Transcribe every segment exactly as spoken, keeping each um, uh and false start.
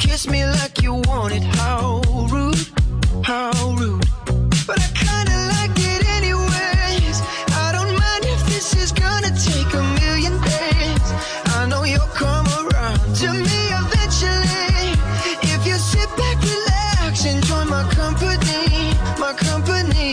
kiss me like you want it. How rude, how rude. But I kinda like it anyways. I don't mind if this is gonna take a million days. I know you'll come around to me eventually. If you sit back, relax, enjoy my company, my company.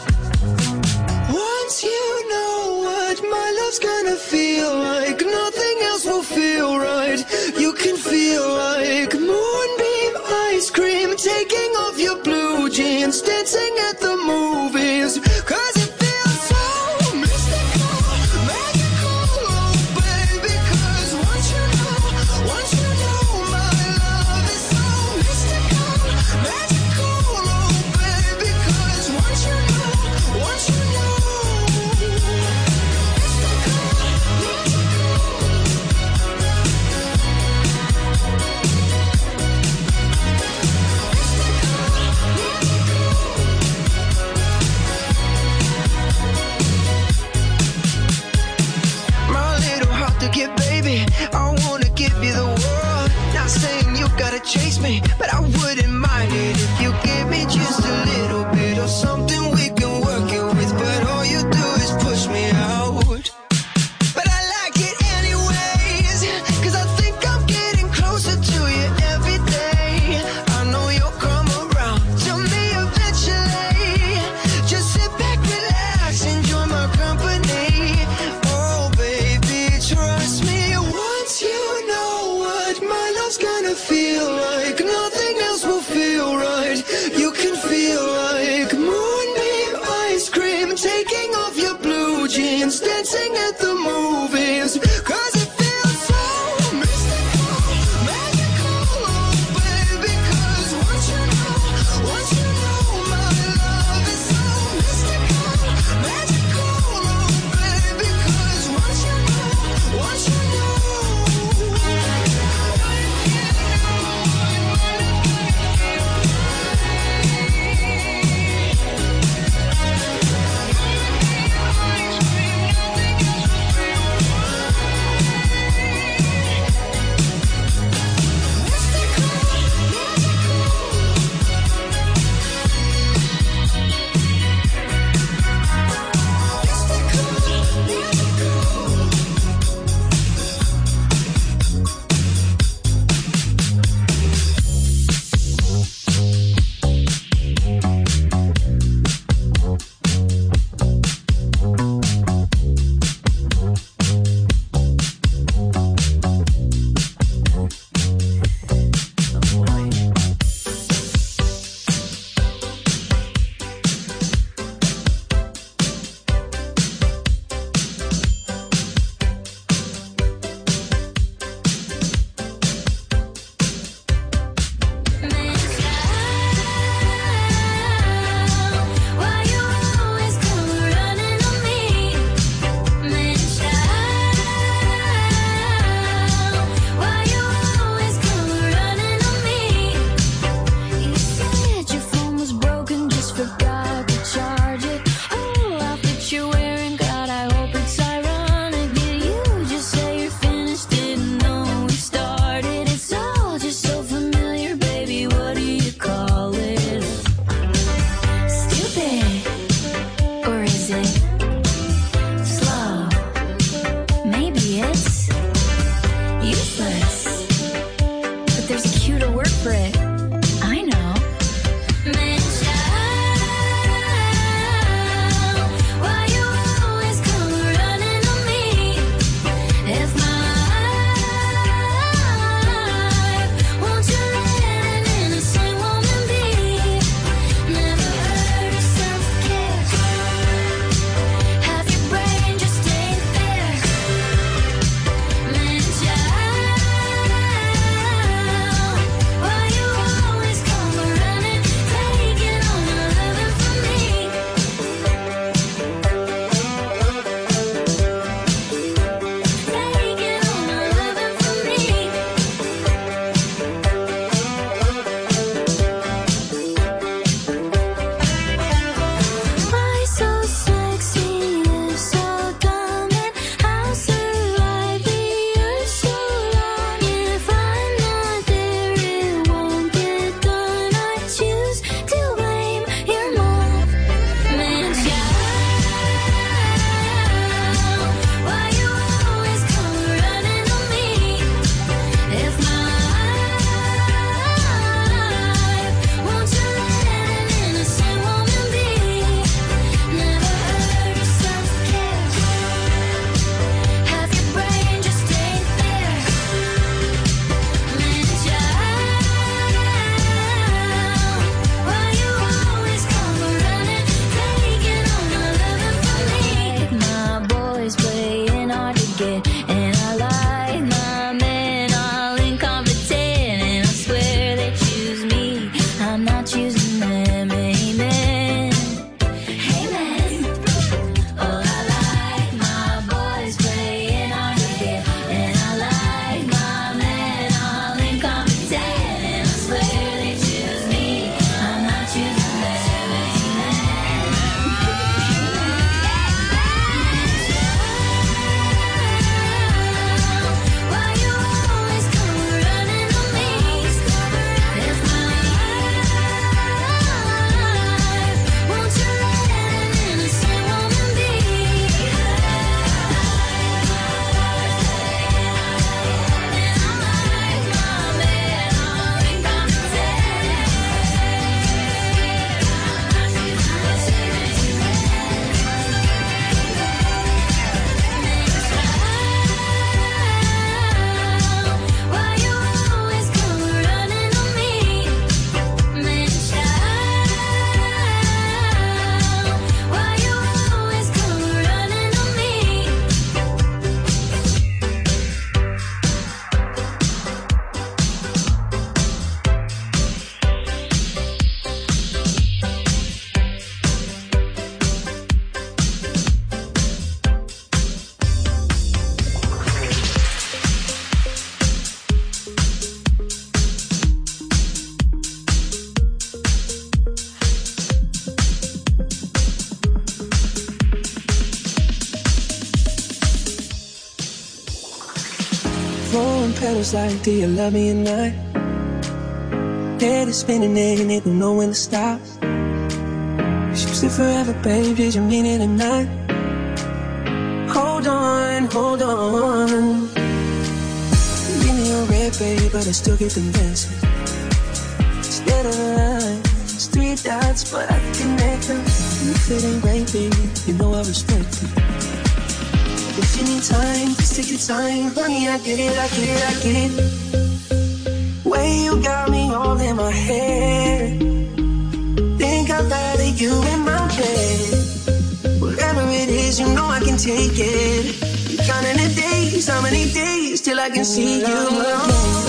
Once you know what my love's gonna feel like, nothing else will feel right. You can feel like moonbeam ice cream, taking off your blue jeans, dancing at the movies. Cause it feels so mystical, magical, oh baby. Cause once you know, once you know my love is so mystical, magical, oh baby. Cause once you know, once you know, mystical, mystical. petals like, do you love me or not? Head is spinning and it don't know when to stop. She said forever, babe, did you mean it or not? Hold on, hold on. Give me your red, babe, but I still get them dancing. Instead of a line, it's three dots, but I can connect them. If it ain't right, baby, you know I respect it. If you need time, just take your time. Honey, I get it, I get it, I get it. Way you got me all in my head. Think I'd rather you in my bed. Whatever it is, you know I can take it. Counting the days, how many days till I can see you again.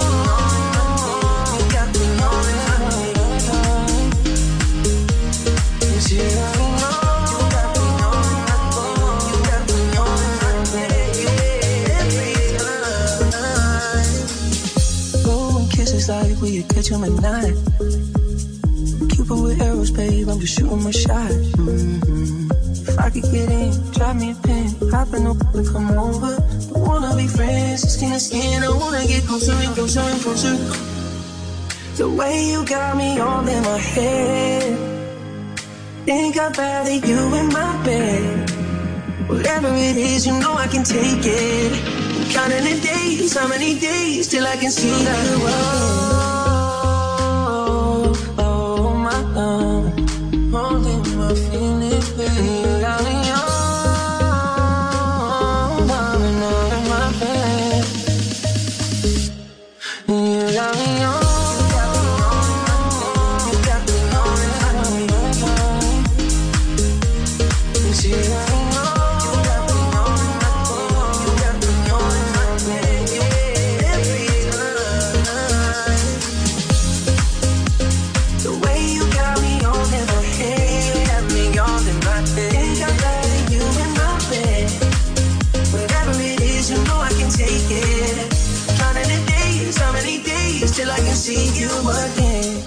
Like we could catch him at night. Cupid with arrows, babe, I'm just shooting my shot. Mm-hmm. If I could get in, drop me a pin, hop in the pool, come over. Don't wanna be friends, skin to skin. I wanna get closer and closer and closer. The way you got me all in my head. Think I'd rather you in my bed. Whatever it is, you know I can take it. Counting the days, how many days till I can see you again. Oh, oh my God, holding my feelings, baby. You got me on, falling out of my bed. You got me on. Till I can see you again.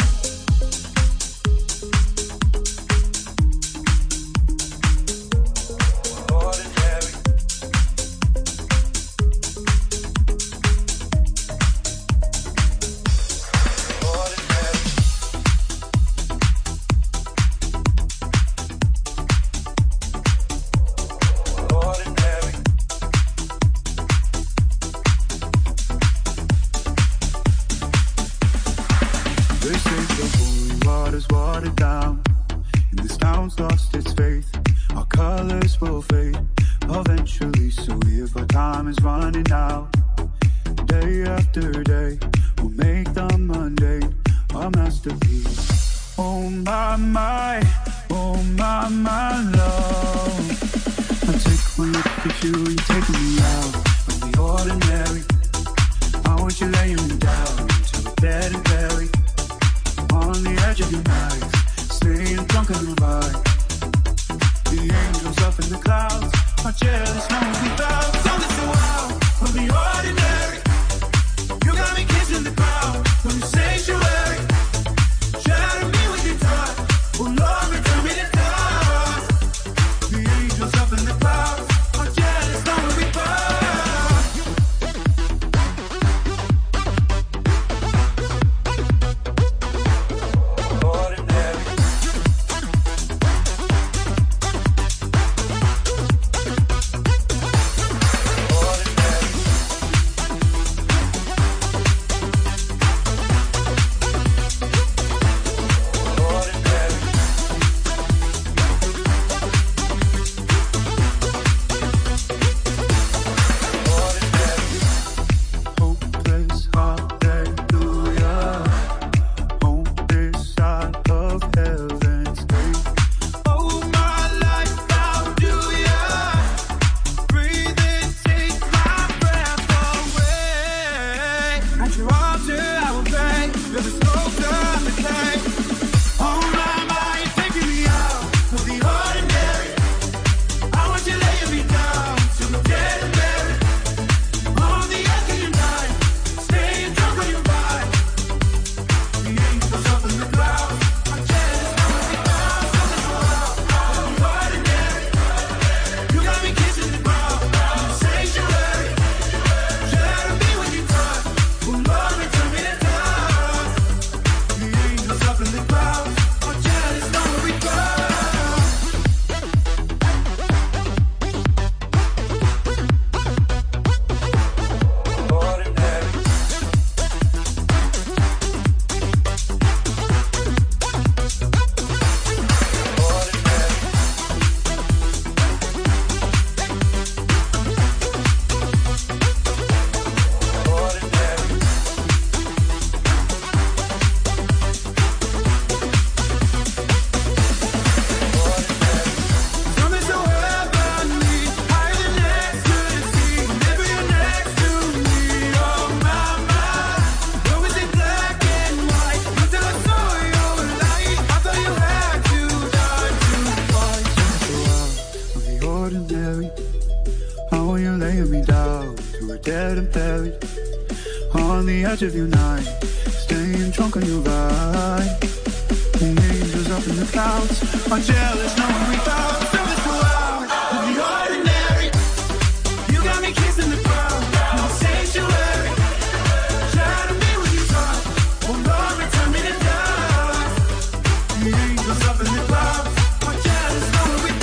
on the edge of your night, staying drunk on your vibe. And angels up in the clouds are jealous knowing we found something so loud. Of the ordinary, you got me kissing the ground. No sanctuary, try to be what you talk. Oh Lord, return me to dust. The angels up in the clouds are jealous knowing we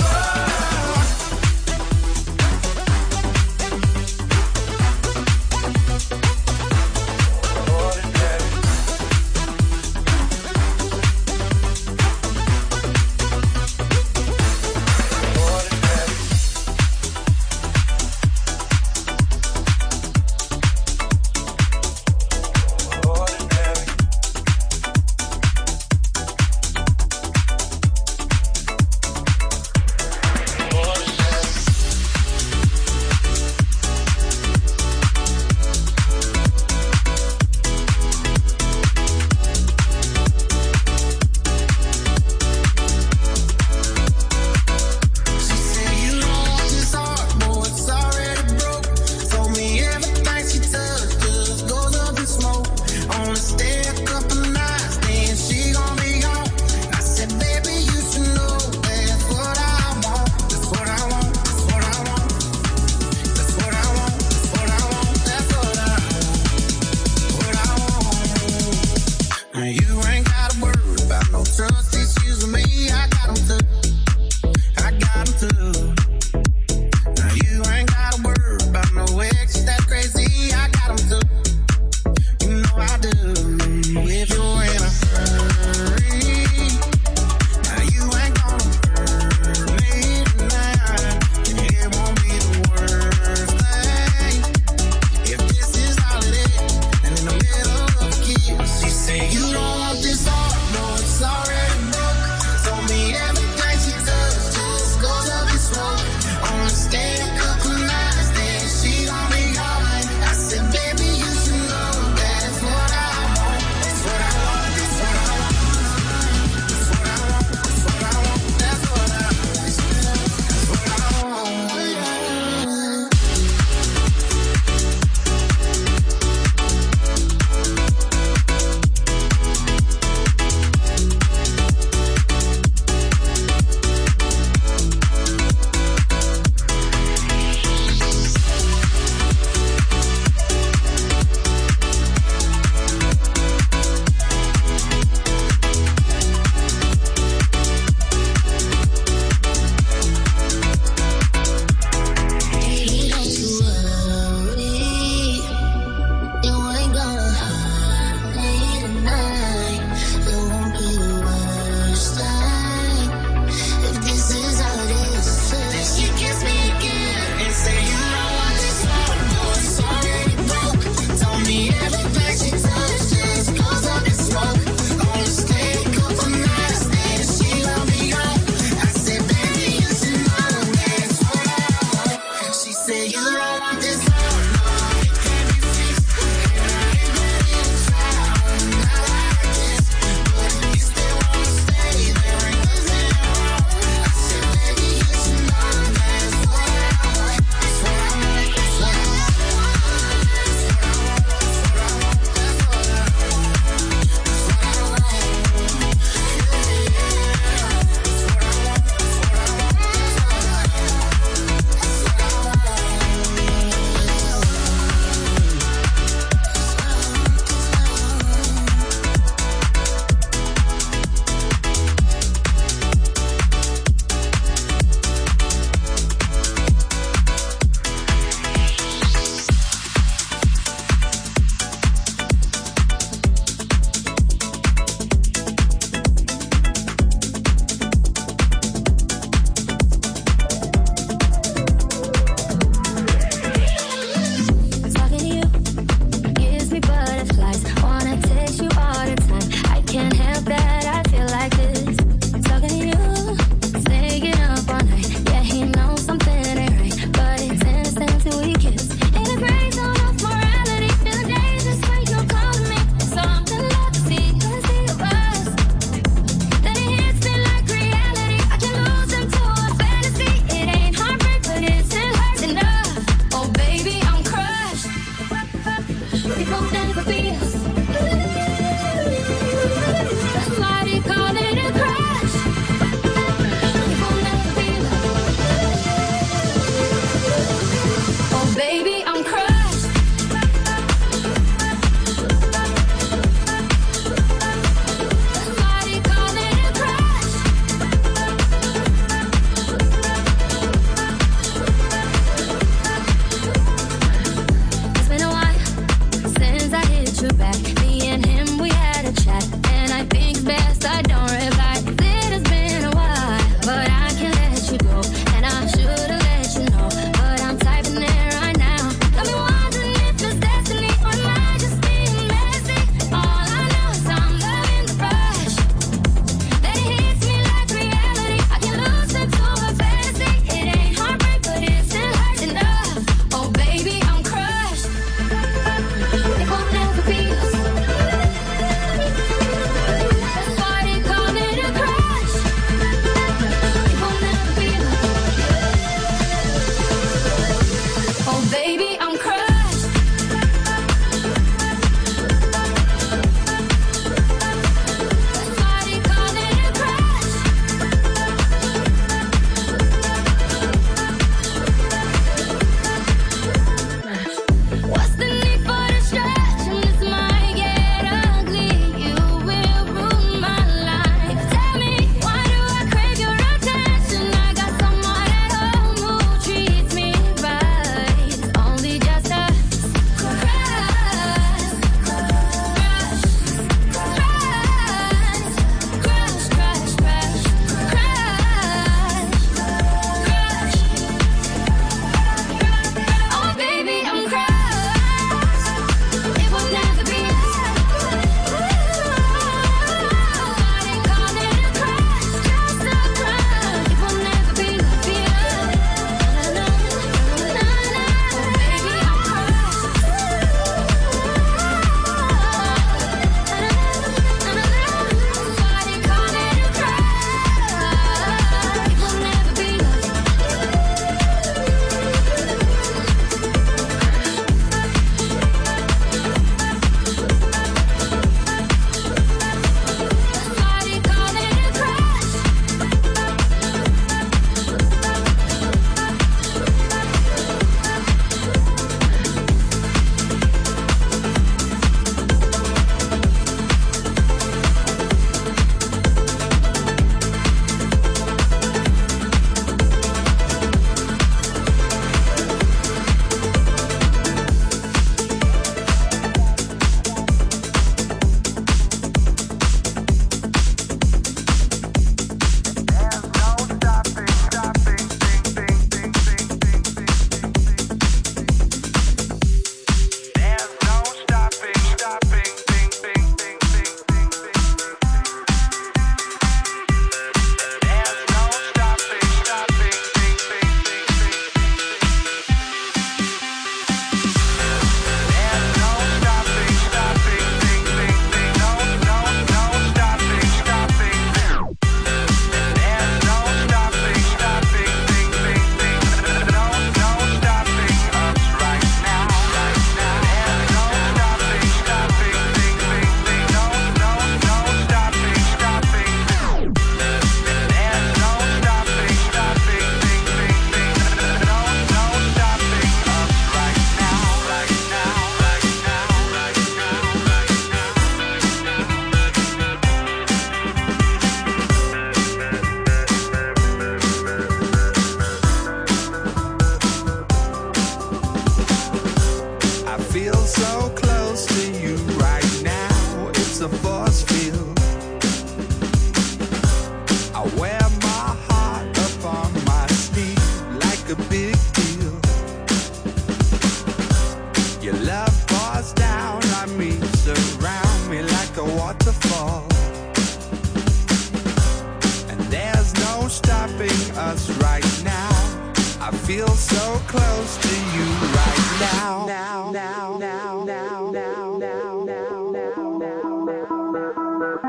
feel so close to you right now. Now, now, now, now, now, now, now, now, now.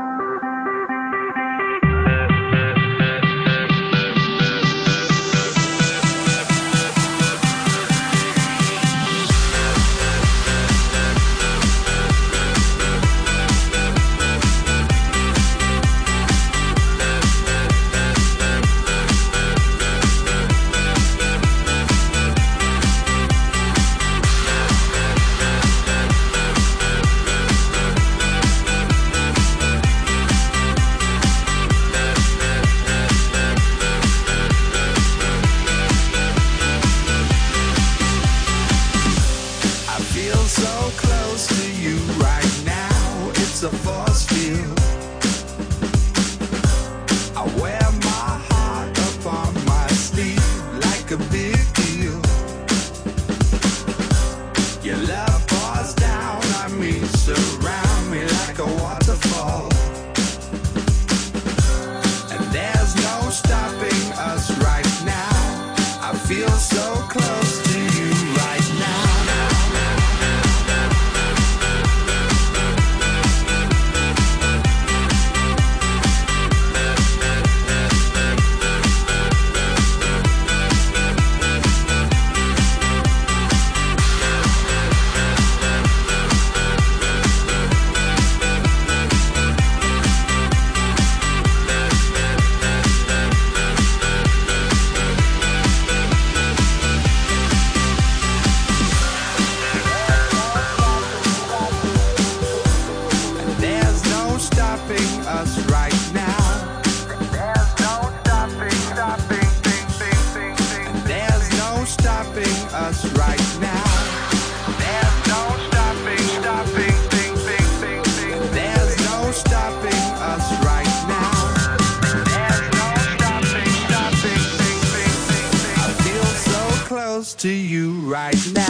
To you right now.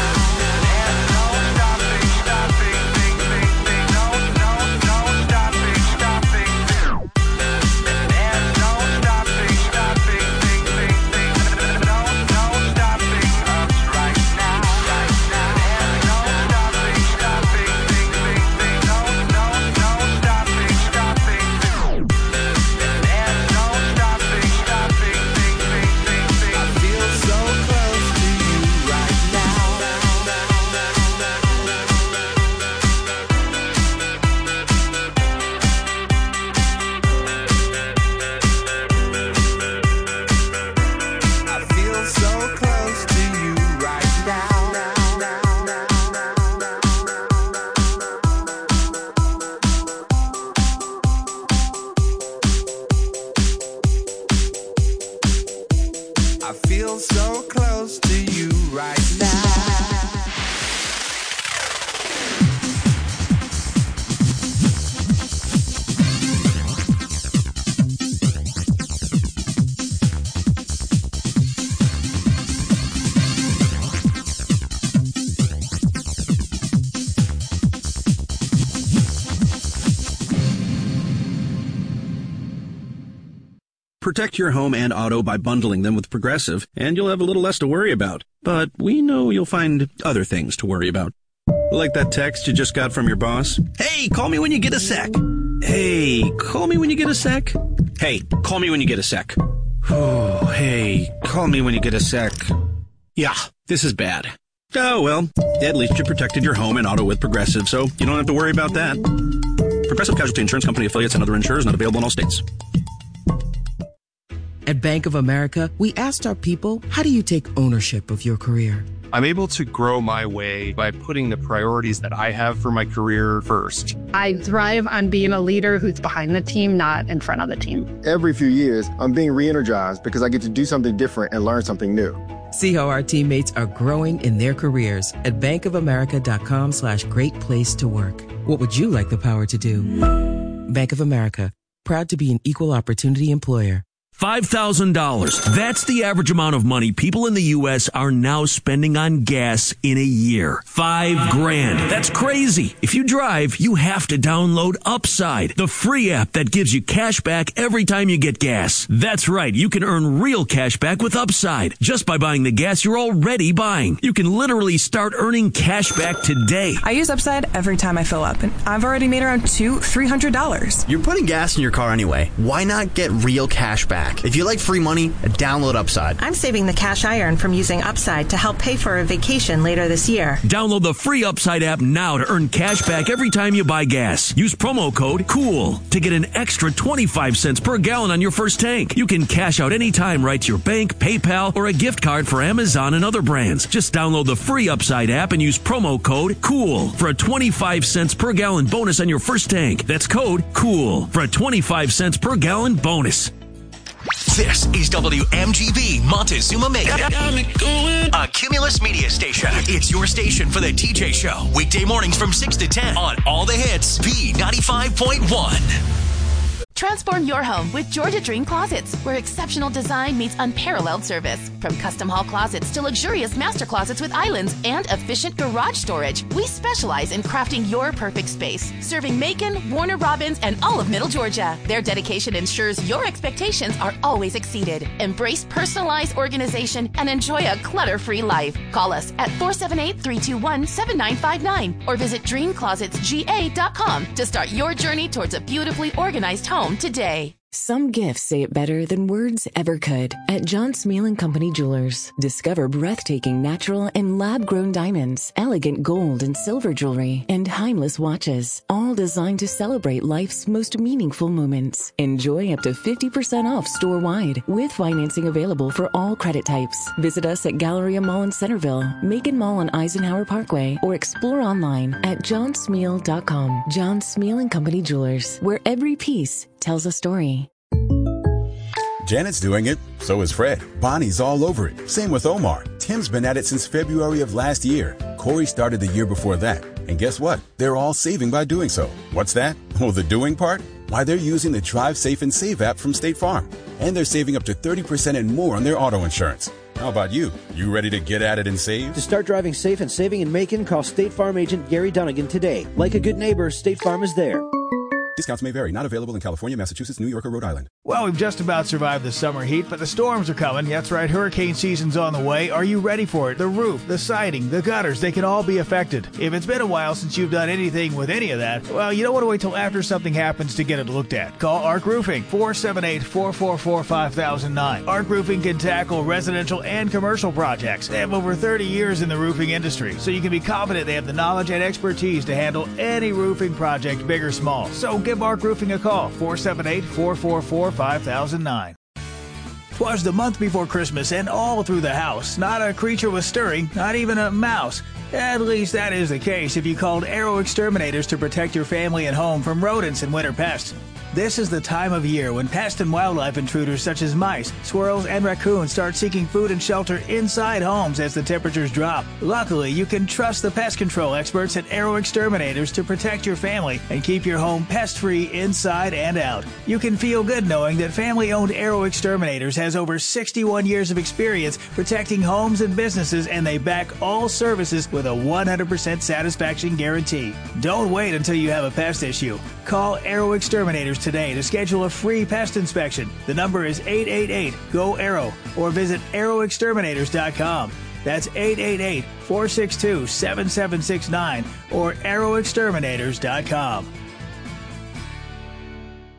I feel so close to you right now. Protect your home and auto by bundling them with Progressive, and you'll have a little less to worry about. But we know you'll find other things to worry about. Like that text you just got from your boss. Hey, call me when you get a sec. Hey, call me when you get a sec. Hey, call me when you get a sec. Oh, hey, call me when you get a sec. Yeah, this is bad. Oh, well, at least you protected your home and auto with Progressive, so you don't have to worry about that. Progressive Casualty Insurance Company affiliates and other insurers not available in all states. At Bank of America, we asked our people, how do you take ownership of your career? I'm able to grow my way by putting the priorities that I have for my career first. I thrive on being a leader who's behind the team, not in front of the team. Every few years, I'm being re-energized because I get to do something different and learn something new. See how our teammates are growing in their careers at bankofamerica.com slash great place to work. What would you like the power to do? Bank of America, proud to be an equal opportunity employer. five thousand dollars. That's the average amount of money people in the U S are now spending on gas in a year. Five grand. That's crazy. If you drive, you have to download Upside, the free app that gives you cash back every time you get gas. That's right. You can earn real cash back with Upside just by buying the gas you're already buying. You can literally start earning cash back today. I use Upside every time I fill up, and I've already made around two, three hundred dollars. You're putting gas in your car anyway. Why not get real cash back? If you like free money, download Upside. I'm saving the cash I earn from using Upside to help pay for a vacation later this year. Download the free Upside app now to earn cash back every time you buy gas. Use promo code COOL to get an extra twenty-five cents per gallon on your first tank. You can cash out anytime right to your bank, PayPal, or a gift card for Amazon and other brands. Just download the free Upside app and use promo code COOL for a twenty-five cents per gallon bonus on your first tank. That's code COOL for a twenty-five cents per gallon bonus. This is W M G B Montezuma-Macon, a Cumulus media station. It's your station for the T J Show. Weekday mornings from six to ten on all the hits, B ninety-five point one. Transform your home with Georgia Dream Closets, where exceptional design meets unparalleled service. From custom hall closets to luxurious master closets with islands and efficient garage storage, we specialize in crafting your perfect space, serving Macon, Warner Robins, and all of Middle Georgia. Their dedication ensures your expectations are always exceeded. Embrace personalized organization and enjoy a clutter-free life. Call us at four seven eight, three two one, seven nine five nine or visit dream closets g a dot com to start your journey towards a beautifully organized home today. Some gifts say it better than words ever could. At John Smeal and Company Jewelers, discover breathtaking natural and lab-grown diamonds, elegant gold and silver jewelry, and timeless watches, all designed to celebrate life's most meaningful moments. Enjoy up to fifty percent off store-wide, with financing available for all credit types. Visit us at Galleria Mall in Centerville, Macon Mall on Eisenhower Parkway, or explore online at john smeal dot com. John Smeal and Company Jewelers, where every piece tells a story. Janet's doing it, so is Fred. Bonnie's all over it. Same with Omar. Tim's been at it since February of last year. Corey started the year before that. And guess what? They're all saving by doing so. What's that? Oh, the doing part? Why, they're using the Drive Safe and Save app from State Farm. And they're saving up to thirty percent and more on their auto insurance. How about you? You ready to get at it and save? To start driving safe and saving in Macon, call State Farm agent Gary Dunnigan today. Like a good neighbor, State Farm is there. Discounts may vary. Not available in California, Massachusetts, New York, or Rhode Island. Well, we've just about survived the summer heat, but the storms are coming. That's right, hurricane season's on the way. Are you ready for it? The roof, the siding, the gutters, they can all be affected. If it's been a while since you've done anything with any of that, well, you don't want to wait till after something happens to get it looked at. Call Arc Roofing, four seven eight, four four four, five thousand nine. Arc Roofing can tackle residential and commercial projects. They have over thirty years in the roofing industry, so you can be confident they have the knowledge and expertise to handle any roofing project, big or small. So give Arc Roofing a call, four seven eight, four four four, five thousand nine. 'Twas the month before Christmas, and all through the house, not a creature was stirring, not even a mouse. At least that is the case if you called Arrow Exterminators to protect your family and home from rodents and winter pests. This is the time of year when pest and wildlife intruders such as mice, squirrels, and raccoons start seeking food and shelter inside homes as the temperatures drop. Luckily, you can trust the pest control experts at Arrow Exterminators to protect your family and keep your home pest-free inside and out. You can feel good knowing that family-owned Arrow Exterminators has over sixty-one years of experience protecting homes and businesses, and they back all services with a one hundred percent satisfaction guarantee. Don't wait until you have a pest issue. Call Arrow Exterminators today to schedule a free pest inspection. The number is eight eight eight, G O, ARROW, or visit arrow exterminators dot com. That's eight eight eight, four six two, seven seven six nine or arrow exterminators dot com.